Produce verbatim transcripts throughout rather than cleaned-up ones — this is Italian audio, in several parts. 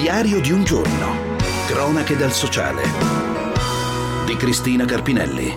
Diario di un giorno. Cronache dal sociale di Cristina Carpinelli.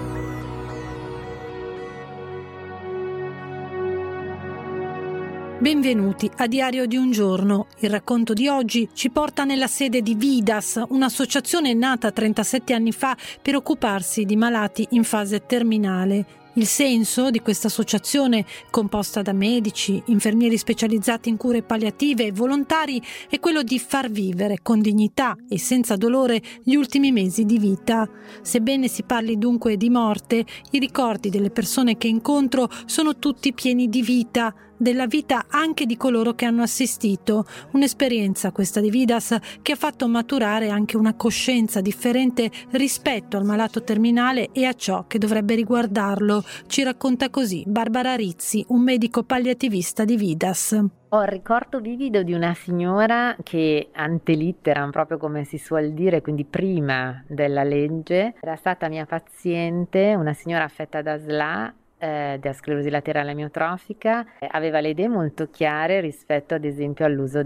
Benvenuti a Diario di un giorno. Il racconto di oggi ci porta nella sede di Vidas, un'associazione nata trentasette anni fa per occuparsi di malati in fase terminale. Il senso di questa associazione, composta da medici, infermieri specializzati in cure palliative e volontari, è quello di far vivere con dignità e senza dolore gli ultimi mesi di vita. Sebbene si parli dunque di morte, i ricordi delle persone che incontro sono tutti pieni di vita, della vita anche di coloro che hanno assistito. Un'esperienza, questa di Vidas, che ha fatto maturare anche una coscienza differente rispetto al malato terminale e a ciò che dovrebbe riguardarlo. Ci racconta così Barbara Rizzi, un medico palliativista di Vidas. Ho il ricordo vivido di una signora che ante litteram, proprio come si suol dire, quindi prima della legge, era stata mia paziente, una signora affetta da S L A, Eh, da sclerosi laterale amiotrofica, eh, aveva le idee molto chiare rispetto ad esempio all'uso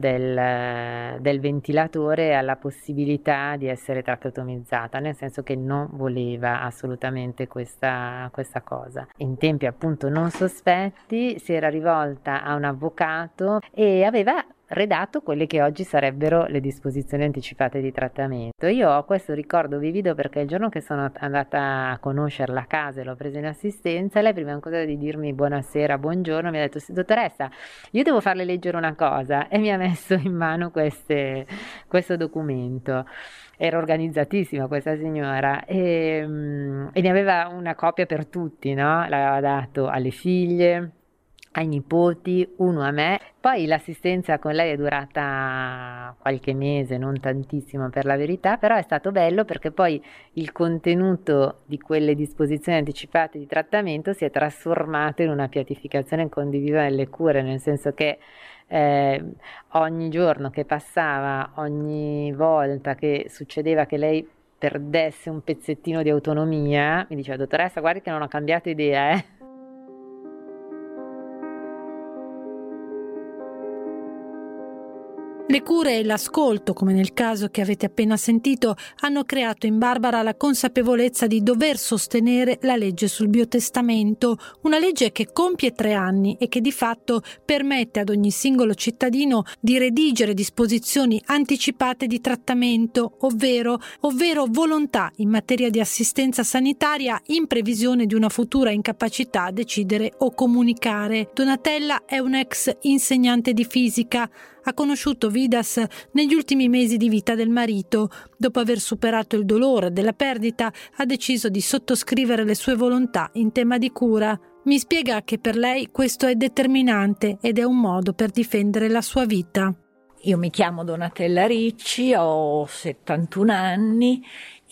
del, del ventilatore e alla possibilità di essere tracheotomizzata, nel senso che non voleva assolutamente questa, questa cosa. In tempi appunto non sospetti si era rivolta a un avvocato e aveva redatto quelle che oggi sarebbero le disposizioni anticipate di trattamento. Io ho questo ricordo vivido perché il giorno che sono andata a conoscerla a casa e l'ho presa in assistenza, lei prima ancora di dirmi buonasera, buongiorno, mi ha detto: sì, dottoressa, io devo farle leggere una cosa, e mi ha messo in mano queste, questo documento. Era organizzatissima questa signora e, e ne aveva una copia per tutti, no? L'aveva dato alle figlie, ai nipoti, uno a me. Poi l'assistenza con lei è durata qualche mese, non tantissimo per la verità, però è stato bello perché poi il contenuto di quelle disposizioni anticipate di trattamento si è trasformato in una pianificazione condivisa delle cure, nel senso che eh, ogni giorno che passava, ogni volta che succedeva che lei perdesse un pezzettino di autonomia, mi diceva: dottoressa, guardi che non ho cambiato idea, eh. Le cure e l'ascolto, come nel caso che avete appena sentito, hanno creato in Barbara la consapevolezza di dover sostenere la legge sul biotestamento, una legge che compie tre anni e che di fatto permette ad ogni singolo cittadino di redigere disposizioni anticipate di trattamento, ovvero, ovvero volontà in materia di assistenza sanitaria in previsione di una futura incapacità a decidere o comunicare. Donatella è un'ex insegnante di fisica. Ha conosciuto Vidas negli ultimi mesi di vita del marito. Dopo aver superato il dolore della perdita, ha deciso di sottoscrivere le sue volontà in tema di cura. Mi spiega che per lei questo è determinante ed è un modo per difendere la sua vita. Io mi chiamo Donatella Ricci, ho settantuno anni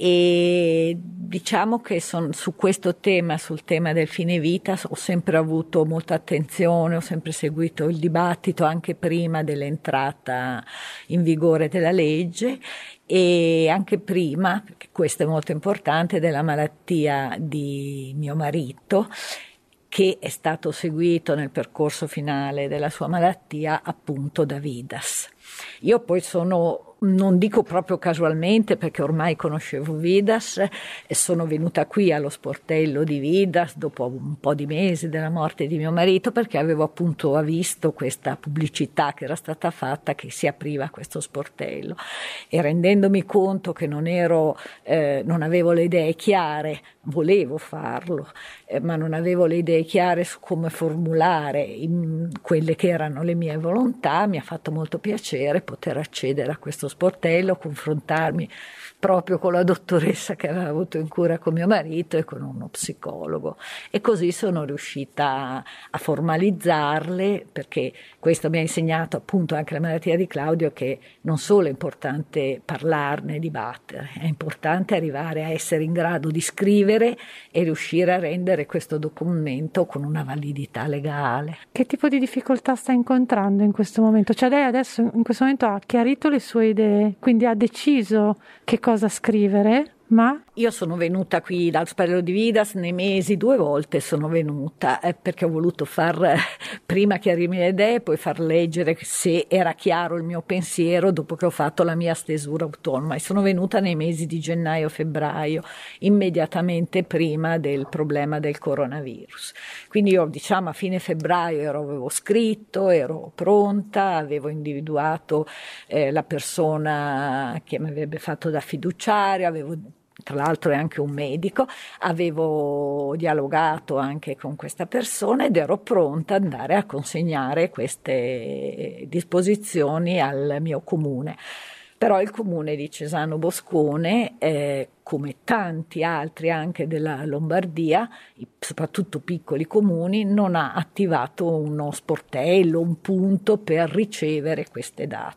e diciamo che son, su questo tema, sul tema del fine vita, ho sempre avuto molta attenzione, ho sempre seguito il dibattito anche prima dell'entrata in vigore della legge e anche prima, perché questo è molto importante, della malattia di mio marito, che è stato seguito nel percorso finale della sua malattia appunto da Vidas. Io poi sono, non dico proprio casualmente perché ormai conoscevo Vidas e sono venuta qui allo sportello di Vidas dopo un po' di mesi dalla morte di mio marito perché avevo appunto visto questa pubblicità che era stata fatta che si apriva questo sportello e rendendomi conto che non ero, eh, non avevo le idee chiare, volevo farlo, eh, ma non avevo le idee chiare su come formulare in quelle che erano le mie volontà, mi ha fatto molto piacere poter accedere a questo sportello, confrontarmi proprio con la dottoressa che aveva avuto in cura con mio marito e con uno psicologo e così sono riuscita a formalizzarle perché questo mi ha insegnato appunto anche la malattia di Claudio che non solo è importante parlarne, dibattere, è importante arrivare a essere in grado di scrivere e riuscire a rendere questo documento con una validità legale. Che tipo di difficoltà sta incontrando in questo momento? Cioè lei adesso in questo momento ha chiarito le sue idee, quindi ha deciso che cosa scrivere? Ma? Io sono venuta qui dal Sportello di Vidas nei mesi, due volte sono venuta, eh, perché ho voluto far eh, prima chiarirmi le idee, poi far leggere se era chiaro il mio pensiero dopo che ho fatto la mia stesura autonoma, e sono venuta nei mesi di gennaio-febbraio, immediatamente prima del problema del coronavirus. Quindi io, diciamo, a fine febbraio ero, avevo scritto, ero pronta, avevo individuato eh, la persona che mi avrebbe fatto da fiduciario, avevo, tra l'altro è anche un medico, avevo dialogato anche con questa persona ed ero pronta ad andare a consegnare queste disposizioni al mio comune. Però il comune di Cesano Boscone, eh, come tanti altri anche della Lombardia, soprattutto piccoli comuni, non ha attivato uno sportello, un punto per ricevere queste date.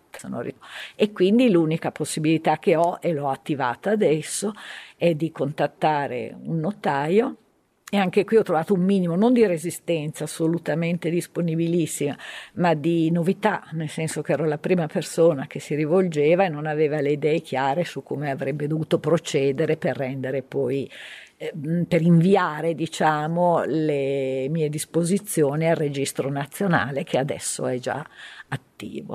E quindi l'unica possibilità che ho, e l'ho attivata adesso, è di contattare un notaio. E anche qui ho trovato un minimo, non di resistenza, assolutamente disponibilissima, ma di novità, nel senso che ero la prima persona che si rivolgeva e non aveva le idee chiare su come avrebbe dovuto procedere per rendere poi, eh, per inviare, diciamo, le mie disposizioni al registro nazionale, che adesso è già attivo.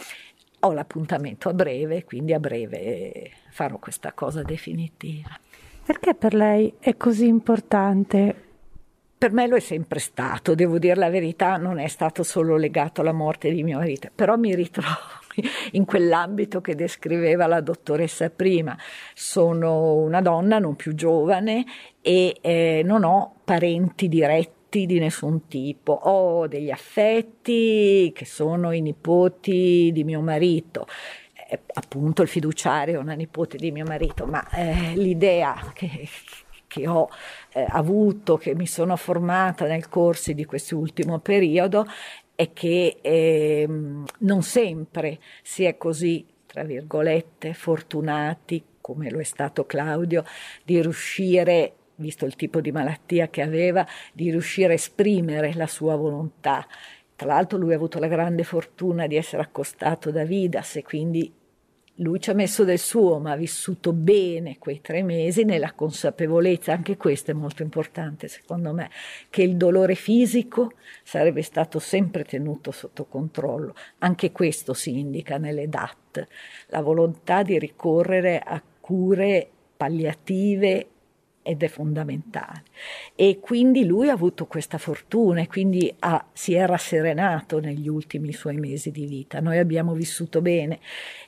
Ho l'appuntamento a breve, quindi a breve farò questa cosa definitiva. Perché per lei è così importante? Per me lo è sempre stato, devo dire la verità, non è stato solo legato alla morte di mio marito, però mi ritrovo in quell'ambito che descriveva la dottoressa prima. Sono una donna non più giovane e eh, non ho parenti diretti di nessun tipo, ho degli affetti che sono i nipoti di mio marito. Eh, appunto il fiduciario è una nipote di mio marito, ma eh, l'idea che, che ho eh, avuto, che mi sono formata nel corso di quest'ultimo periodo, è che eh, non sempre si è così, tra virgolette, fortunati, come lo è stato Claudio, di riuscire, visto il tipo di malattia che aveva, di riuscire a esprimere la sua volontà. Tra l'altro lui ha avuto la grande fortuna di essere accostato da Vidas e quindi lui ci ha messo del suo, ma ha vissuto bene quei tre mesi nella consapevolezza, anche questo è molto importante secondo me, che il dolore fisico sarebbe stato sempre tenuto sotto controllo. Anche questo si indica nelle D A T, la volontà di ricorrere a cure palliative ed è fondamentale. E quindi lui ha avuto questa fortuna e quindi ha, si è rasserenato negli ultimi suoi mesi di vita. Noi abbiamo vissuto bene,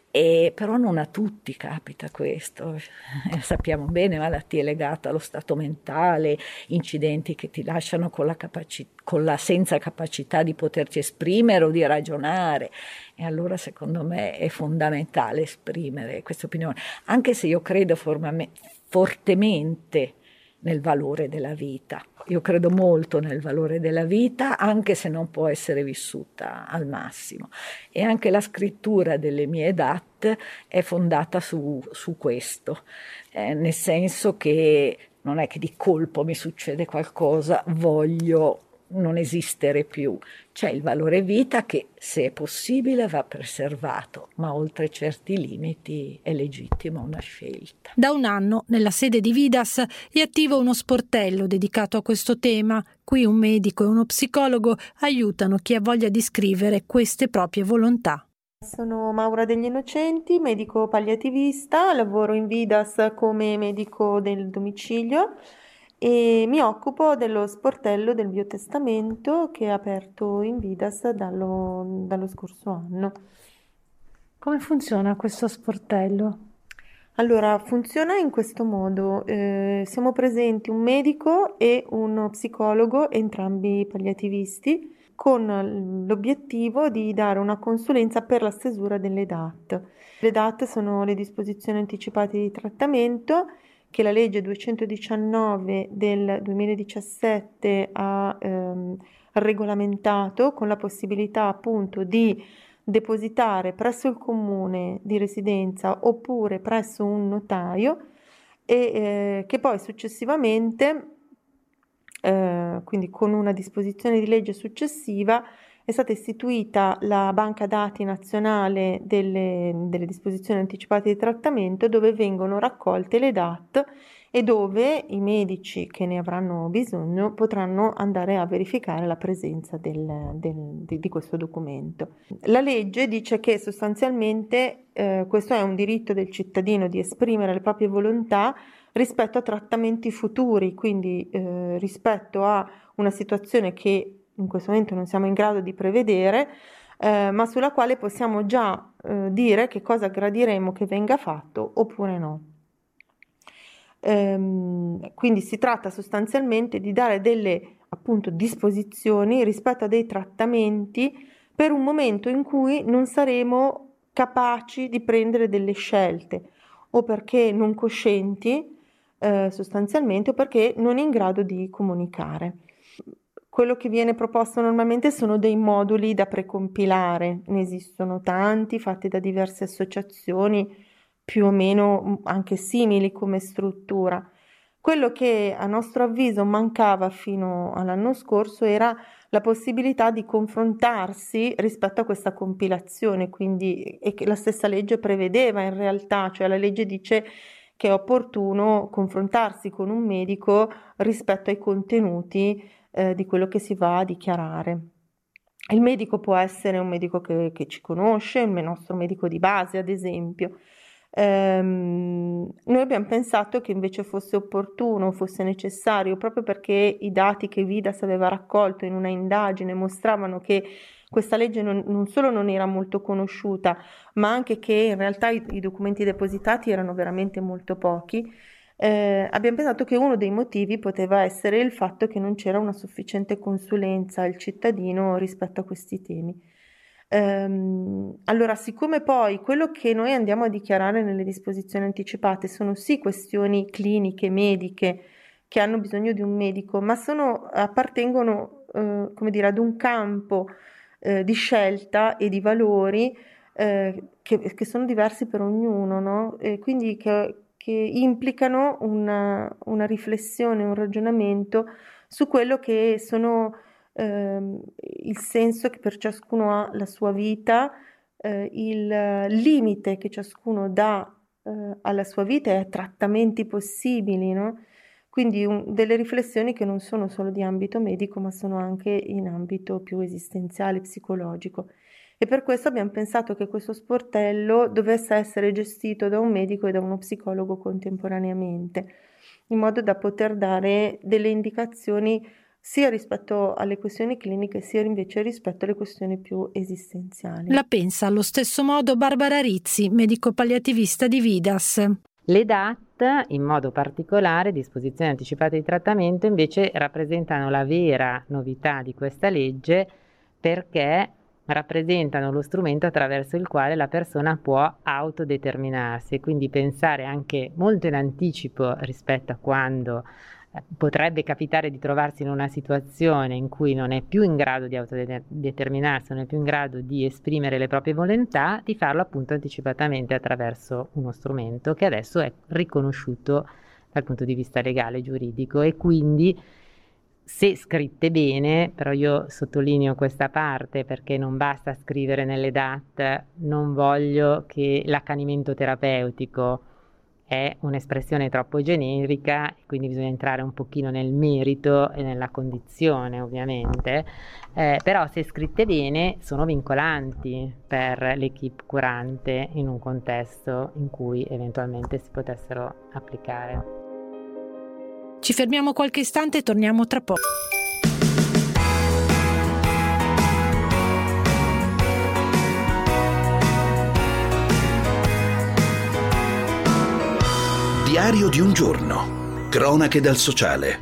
e però non a tutti capita questo. Eh, sappiamo bene, malattie legate allo stato mentale, incidenti che ti lasciano con la, capaci- con la senza capacità di poterti esprimere o di ragionare. E allora secondo me è fondamentale esprimere questa opinione, anche se io credo formamente fortemente nel valore della vita. Io credo molto nel valore della vita, anche se non può essere vissuta al massimo. E anche la scrittura delle mie D A T è fondata su, su questo, eh, nel senso che non è che di colpo mi succede qualcosa, voglio non esistere più. C'è il valore vita che, se è possibile, va preservato, ma oltre certi limiti è legittima una scelta. Da un anno, nella sede di Vidas, è attivo uno sportello dedicato a questo tema. Qui un medico e uno psicologo aiutano chi ha voglia di scrivere queste proprie volontà. Sono Maura Degli Innocenti, medico palliativista, lavoro in Vidas come medico del domicilio e mi occupo dello sportello del biotestamento che è aperto in Vidas dallo, dallo scorso anno. Come funziona questo sportello? Allora, funziona in questo modo. Eh, siamo presenti un medico e uno psicologo, entrambi palliativisti, con l'obiettivo di dare una consulenza per la stesura delle D A T. Le D A T sono le disposizioni anticipate di trattamento che la legge duecentodiciannove del duemiladiciassette ha ehm, regolamentato, con la possibilità appunto di depositare presso il comune di residenza oppure presso un notaio e eh, che poi successivamente, eh, quindi con una disposizione di legge successiva, è stata istituita la banca dati nazionale delle, delle disposizioni anticipate di trattamento, dove vengono raccolte le D A T e dove i medici che ne avranno bisogno potranno andare a verificare la presenza del, del, di, di questo documento. La legge dice che sostanzialmente eh, questo è un diritto del cittadino di esprimere le proprie volontà rispetto a trattamenti futuri, quindi eh, rispetto a una situazione che in questo momento non siamo in grado di prevedere, eh, ma sulla quale possiamo già eh, dire che cosa gradiremo che venga fatto oppure no. Ehm, quindi si tratta sostanzialmente di dare delle appunto disposizioni rispetto a dei trattamenti per un momento in cui non saremo capaci di prendere delle scelte, o perché non coscienti eh, sostanzialmente, o perché non in grado di comunicare. Quello che viene proposto normalmente sono dei moduli da precompilare, ne esistono tanti fatti da diverse associazioni più o meno anche simili come struttura. Quello che a nostro avviso mancava fino all'anno scorso era la possibilità di confrontarsi rispetto a questa compilazione, quindi, e che la stessa legge prevedeva in realtà, cioè la legge dice che è opportuno confrontarsi con un medico rispetto ai contenuti eh, di quello che si va a dichiarare. Il medico può essere un medico che, che ci conosce, il nostro medico di base ad esempio. Ehm, noi abbiamo pensato che invece fosse opportuno, fosse necessario, proprio perché i dati che Vidas aveva raccolto in una indagine mostravano che questa legge non, non solo non era molto conosciuta, ma anche che in realtà i, i documenti depositati erano veramente molto pochi. Eh, abbiamo pensato che uno dei motivi poteva essere il fatto che non c'era una sufficiente consulenza al cittadino rispetto a questi temi. Ehm, allora, siccome poi quello che noi andiamo a dichiarare nelle disposizioni anticipate sono sì questioni cliniche, mediche, che hanno bisogno di un medico, ma sono, appartengono eh, come dire, ad un campo eh, di scelta e di valori eh, che, che sono diversi per ognuno, no? E quindi che, che implicano una, una riflessione, un ragionamento su quello che sono ehm, il senso che per ciascuno ha la sua vita, eh, il limite che ciascuno dà eh, alla sua vita e a trattamenti possibili, no? Quindi un, delle riflessioni che non sono solo di ambito medico, ma sono anche in ambito più esistenziale, psicologico. E per questo abbiamo pensato che questo sportello dovesse essere gestito da un medico e da uno psicologo contemporaneamente, in modo da poter dare delle indicazioni sia rispetto alle questioni cliniche, sia invece rispetto alle questioni più esistenziali. La pensa allo stesso modo Barbara Rizzi, medico palliativista di Vidas. Le D A T, in modo particolare, disposizioni anticipate di trattamento, invece rappresentano la vera novità di questa legge, perché rappresentano lo strumento attraverso il quale la persona può autodeterminarsi e quindi pensare anche molto in anticipo rispetto a quando potrebbe capitare di trovarsi in una situazione in cui non è più in grado di autodeterminarsi, non è più in grado di esprimere le proprie volontà, di farlo appunto anticipatamente attraverso uno strumento che adesso è riconosciuto dal punto di vista legale, giuridico, e quindi, se scritte bene, però io sottolineo questa parte perché non basta scrivere nelle D A T, non voglio che l'accanimento terapeutico è un'espressione troppo generica, quindi bisogna entrare un pochino nel merito e nella condizione ovviamente, eh, però se scritte bene sono vincolanti per l'equipe curante in un contesto in cui eventualmente si potessero applicare. Ci fermiamo qualche istante e torniamo tra poco. Diario di un giorno. Cronache dal sociale.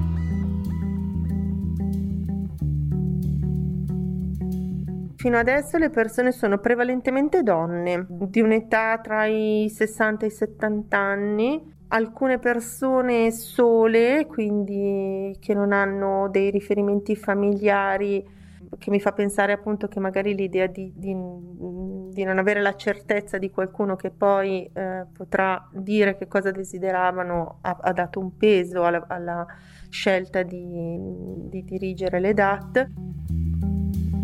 Fino adesso le persone sono prevalentemente donne, di un'età tra i sessanta e i settanta anni, alcune persone sole, quindi che non hanno dei riferimenti familiari, che mi fa pensare appunto che magari l'idea di, di, di non avere la certezza di qualcuno che poi eh, potrà dire che cosa desideravano ha, ha dato un peso alla, alla scelta di, di dirigere le D A T.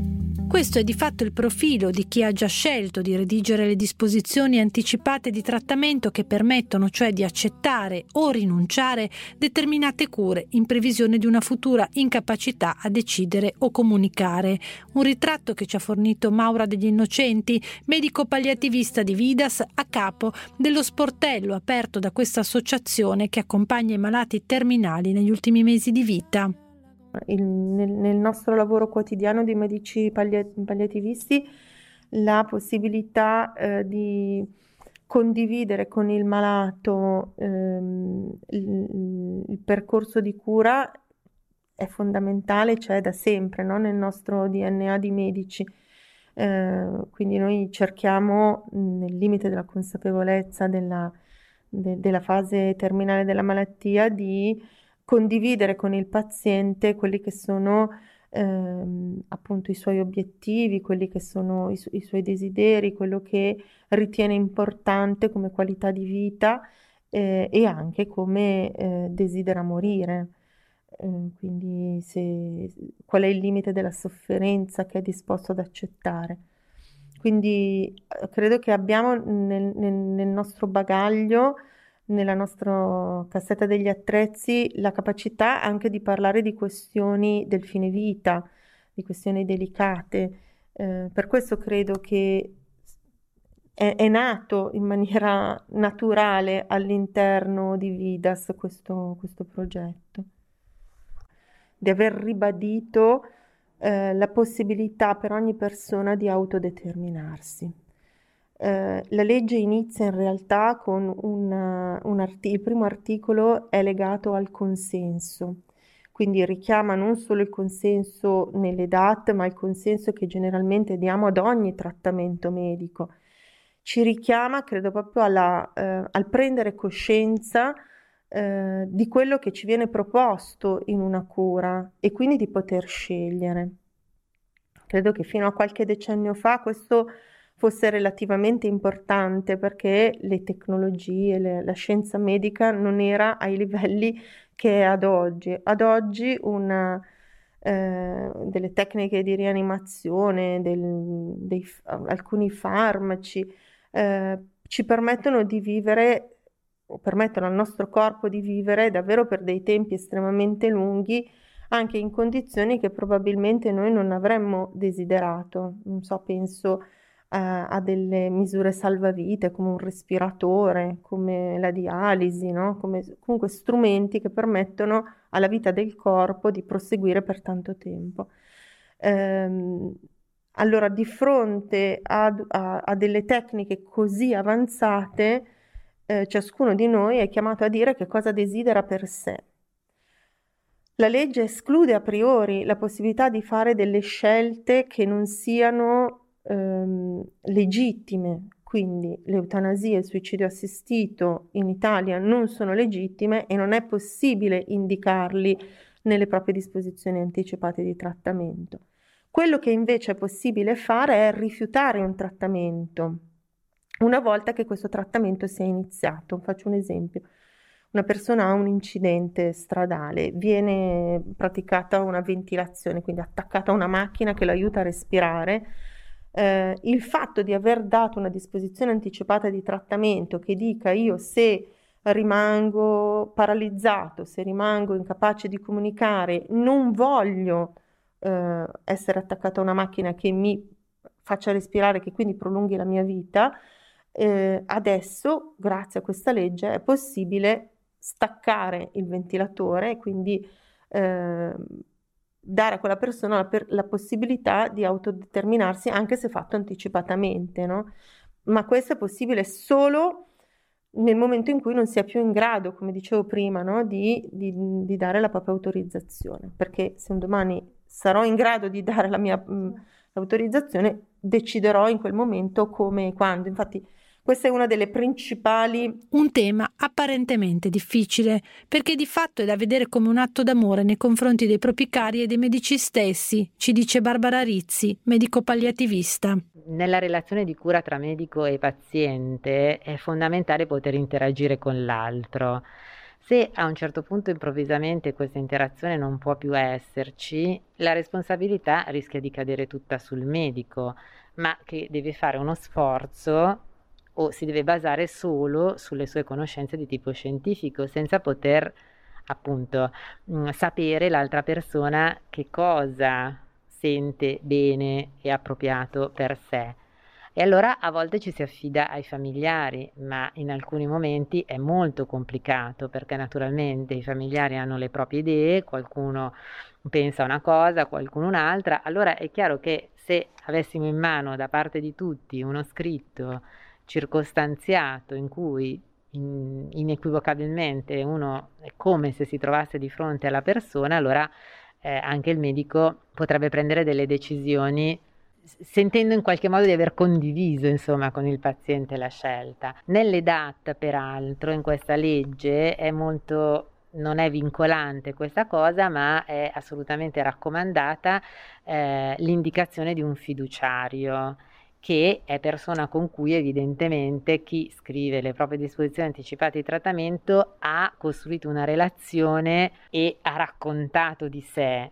Questo è di fatto il profilo di chi ha già scelto di redigere le disposizioni anticipate di trattamento che permettono cioè di accettare o rinunciare determinate cure in previsione di una futura incapacità a decidere o comunicare. Un ritratto che ci ha fornito Maura Degli Innocenti, medico palliativista di Vidas, a capo dello sportello aperto da questa associazione che accompagna i malati terminali negli ultimi mesi di vita. Il, nel, nel nostro lavoro quotidiano di medici pallia- palliativisti la possibilità eh, di condividere con il malato ehm, il, il percorso di cura è fondamentale, c'è da sempre, no? Nel nostro D N A di medici. Eh, quindi noi cerchiamo, nel limite della consapevolezza della, de, della fase terminale della malattia, di condividere con il paziente quelli che sono ehm, appunto i suoi obiettivi, quelli che sono i, su- i suoi desideri, quello che ritiene importante come qualità di vita eh, e anche come eh, desidera morire. Eh, quindi se, qual è il limite della sofferenza che è disposto ad accettare. Quindi eh, credo che abbiamo nel, nel- nel nostro bagaglio, nella nostra cassetta degli attrezzi, la capacità anche di parlare di questioni del fine vita, di questioni delicate. Eh, per questo credo che è, è nato in maniera naturale all'interno di Vidas questo, questo progetto, di aver ribadito eh, la possibilità per ogni persona di autodeterminarsi. Eh, la legge inizia in realtà con una- un arti- il primo articolo è legato al consenso, quindi richiama non solo il consenso nelle D A T, ma il consenso che generalmente diamo ad ogni trattamento medico. Ci richiama, credo, proprio alla, eh, al prendere coscienza eh, di quello che ci viene proposto in una cura e quindi di poter scegliere. Credo che fino a qualche decennio fa questo fosse relativamente importante perché le tecnologie, le- la scienza medica non era ai livelli che è ad oggi. Ad oggi una, eh, delle tecniche di rianimazione, del- dei f- alcuni farmaci eh, ci permettono di vivere, o permettono al nostro corpo di vivere davvero per dei tempi estremamente lunghi, anche in condizioni che probabilmente noi non avremmo desiderato. Non so, penso eh, a delle misure salvavite come un respiratore, come la dialisi, no? Come comunque strumenti che permettono alla vita del corpo di proseguire per tanto tempo. Ehm, allora, di fronte ad- a, a delle tecniche così avanzate, eh, ciascuno di noi è chiamato a dire che cosa desidera per sé. La legge esclude a priori la possibilità di fare delle scelte che non siano ehm, legittime, quindi l'eutanasia e il suicidio assistito in Italia non sono legittime e non è possibile indicarli nelle proprie disposizioni anticipate di trattamento. Quello che invece è possibile fare è rifiutare un trattamento una volta che questo trattamento sia iniziato. Faccio un esempio. Una persona ha un incidente stradale, viene praticata una ventilazione, quindi attaccata a una macchina che lo aiuta a respirare. Eh, il fatto di aver dato una disposizione anticipata di trattamento che dica io se rimango paralizzato, se rimango incapace di comunicare, non voglio eh, essere attaccato a una macchina che mi faccia respirare, che quindi prolunghi la mia vita, eh, adesso, grazie a questa legge, è possibile staccare il ventilatore e quindi eh, dare a quella persona la, per- la possibilità di autodeterminarsi anche se fatto anticipatamente, no? Ma questo è possibile solo nel momento in cui non sia più in grado, come dicevo prima, no? di, di- di dare la propria autorizzazione, perché se un domani sarò in grado di dare la mia mh, autorizzazione, deciderò in quel momento come e quando. Infatti questa è una delle principali. Un tema apparentemente difficile, perché di fatto è da vedere come un atto d'amore nei confronti dei propri cari e dei medici stessi, ci dice Barbara Rizzi, medico palliativista. Nella relazione di cura tra medico e paziente è fondamentale poter interagire con l'altro, Se a un certo punto improvvisamente questa interazione non può più esserci, la responsabilità rischia di cadere tutta sul medico, ma che deve fare uno sforzo o si deve basare solo sulle sue conoscenze di tipo scientifico, senza poter appunto mh, sapere l'altra persona che cosa sente bene e appropriato per sé. E allora a volte ci si affida ai familiari, ma in alcuni momenti è molto complicato perché naturalmente i familiari hanno le proprie idee, qualcuno pensa una cosa, qualcuno un'altra. Allora è chiaro che se avessimo in mano da parte di tutti uno scritto circostanziato in cui in, inequivocabilmente uno è come se si trovasse di fronte alla persona, allora eh, anche il medico potrebbe prendere delle decisioni sentendo in qualche modo di aver condiviso insomma con il paziente la scelta. Nell'E D A T peraltro in questa legge è molto non è vincolante questa cosa, ma è assolutamente raccomandata eh, l'indicazione di un fiduciario, che è persona con cui evidentemente chi scrive le proprie disposizioni anticipate di trattamento ha costruito una relazione e ha raccontato di sé.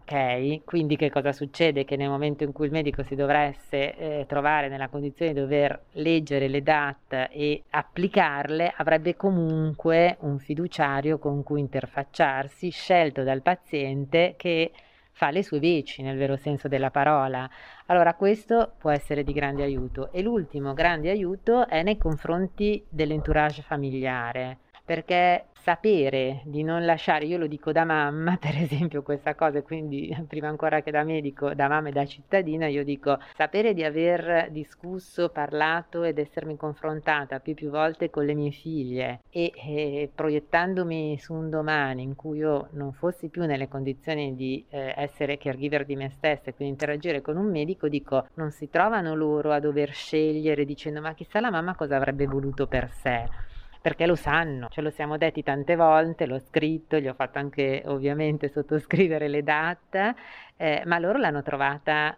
Ok, quindi che cosa succede? Che nel momento in cui il medico si dovesse eh, trovare nella condizione di dover leggere le D A T e applicarle, avrebbe comunque un fiduciario con cui interfacciarsi, scelto dal paziente, che fa le sue veci nel vero senso della parola. Allora questo può essere di grande aiuto. E l'ultimo grande aiuto è nei confronti dell'entourage familiare, perché sapere di non lasciare, io lo dico da mamma per esempio questa cosa, e quindi prima ancora che da medico, da mamma e da cittadina, io dico sapere di aver discusso, parlato ed essermi confrontata più più volte con le mie figlie e, e proiettandomi su un domani in cui io non fossi più nelle condizioni di eh, essere caregiver di me stessa e quindi interagire con un medico, dico non si trovano loro a dover scegliere dicendo ma chissà la mamma cosa avrebbe voluto per sé, perché lo sanno, ce lo siamo detti tante volte, l'ho scritto, gli ho fatto anche ovviamente sottoscrivere le D A T, eh, ma loro l'hanno trovata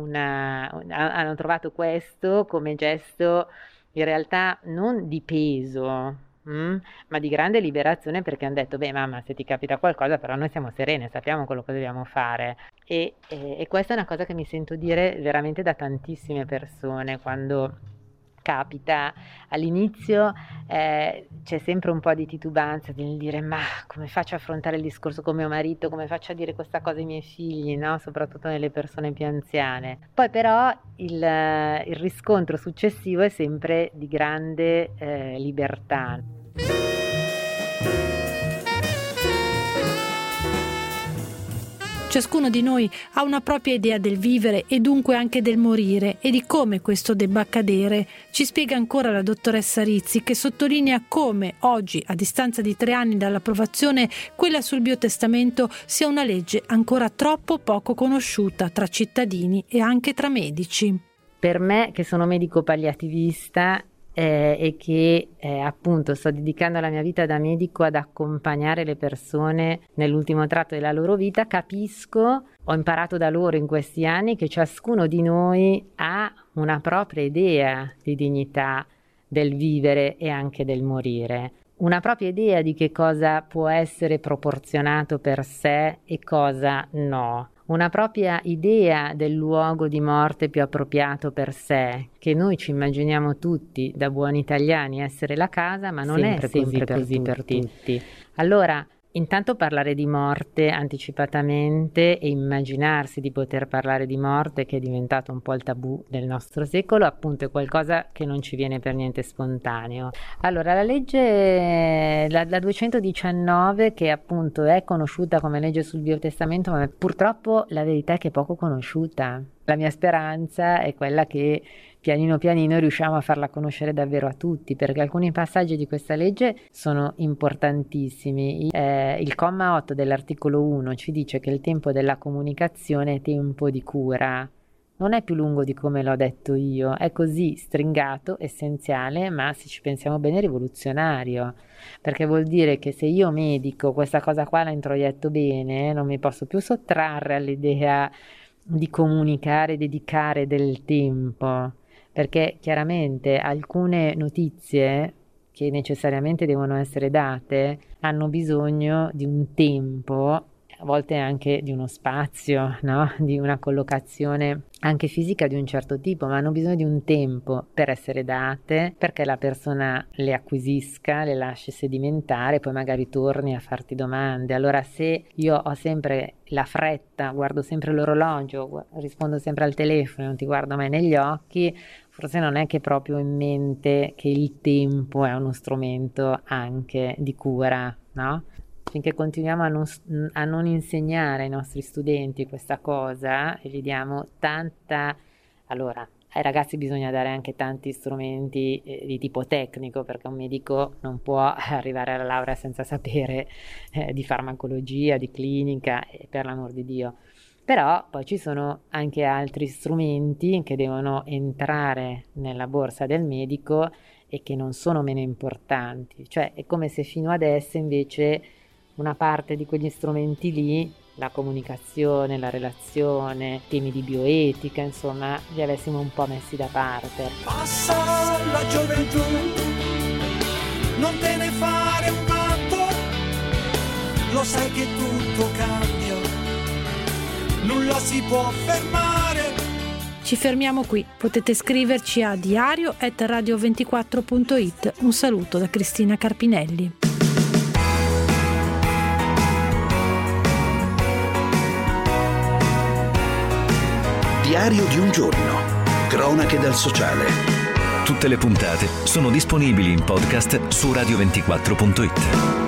una, una, hanno trovato questo come gesto in realtà non di peso, mm, ma di grande liberazione, perché hanno detto beh mamma, se ti capita qualcosa però noi siamo serene, sappiamo quello che dobbiamo fare. E, e, e questa è una cosa che mi sento dire veramente da tantissime persone quando capita. All'inizio eh, c'è sempre un po' di titubanza nel dire ma come faccio a affrontare il discorso con mio marito, come faccio a dire questa cosa ai miei figli, no? Soprattutto nelle persone più anziane. Poi però il, il riscontro successivo è sempre di grande eh, libertà. Ciascuno di noi ha una propria idea del vivere e dunque anche del morire e di come questo debba accadere. Ci spiega ancora la dottoressa Rizzi, che sottolinea come oggi, a distanza di tre anni dall'approvazione, quella sul biotestamento sia una legge ancora troppo poco conosciuta tra cittadini e anche tra medici. Per me, che sono medico palliativista, Eh, e che eh, appunto sto dedicando la mia vita da medico ad accompagnare le persone nell'ultimo tratto della loro vita, capisco, ho imparato da loro in questi anni che ciascuno di noi ha una propria idea di dignità del vivere e anche del morire, una propria idea di che cosa può essere proporzionato per sé e cosa no. Una propria idea del luogo di morte più appropriato per sé, che noi ci immaginiamo tutti da buoni italiani essere la casa, ma non sempre è sempre così, per, così tutti. per tutti. Allora, intanto parlare di morte anticipatamente e immaginarsi di poter parlare di morte, che è diventato un po' il tabù del nostro secolo, appunto è qualcosa che non ci viene per niente spontaneo. Allora, la legge, la, la duecentodiciannove, che appunto è conosciuta come legge sul biotestamento, ma purtroppo la verità è che è poco conosciuta. La mia speranza è quella che pianino pianino riusciamo a farla conoscere davvero a tutti, perché alcuni passaggi di questa legge sono importantissimi. Eh, il comma otto dell'articolo uno ci dice che il tempo della comunicazione è tempo di cura. Non è più lungo di come l'ho detto io, è così stringato, essenziale, ma se ci pensiamo bene rivoluzionario, perché vuol dire che se io medico questa cosa qua la introietto bene, non mi posso più sottrarre all'idea di comunicare, dedicare del tempo, perché chiaramente alcune notizie che necessariamente devono essere date hanno bisogno di un tempo, a volte anche di uno spazio, no? Di una collocazione anche fisica di un certo tipo, ma hanno bisogno di un tempo per essere date, perché la persona le acquisisca, le lasci sedimentare, poi magari torni a farti domande. Allora, se io ho sempre la fretta, guardo sempre l'orologio, rispondo sempre al telefono e non ti guardo mai negli occhi, forse non è che proprio ho in mente che il tempo è uno strumento anche di cura, no? Finché continuiamo a non, a non insegnare ai nostri studenti questa cosa e gli diamo tanta... Allora, ai ragazzi bisogna dare anche tanti strumenti eh, di tipo tecnico, perché un medico non può arrivare alla laurea senza sapere eh, di farmacologia, di clinica, eh, per l'amor di Dio. Però poi ci sono anche altri strumenti che devono entrare nella borsa del medico e che non sono meno importanti. Cioè è come se fino adesso invece una parte di quegli strumenti lì, la comunicazione, la relazione, temi di bioetica, insomma, li avessimo un po' messi da parte. Passa la gioventù, non te ne fare un matto, lo sai che tutto cambia, nulla si può fermare. Ci fermiamo qui, potete scriverci a diario at radio ventiquattro punto it. Un saluto da Cristina Carpinelli. Diario di un giorno. Cronache dal sociale. Tutte le puntate sono disponibili in podcast su radio ventiquattro punto it.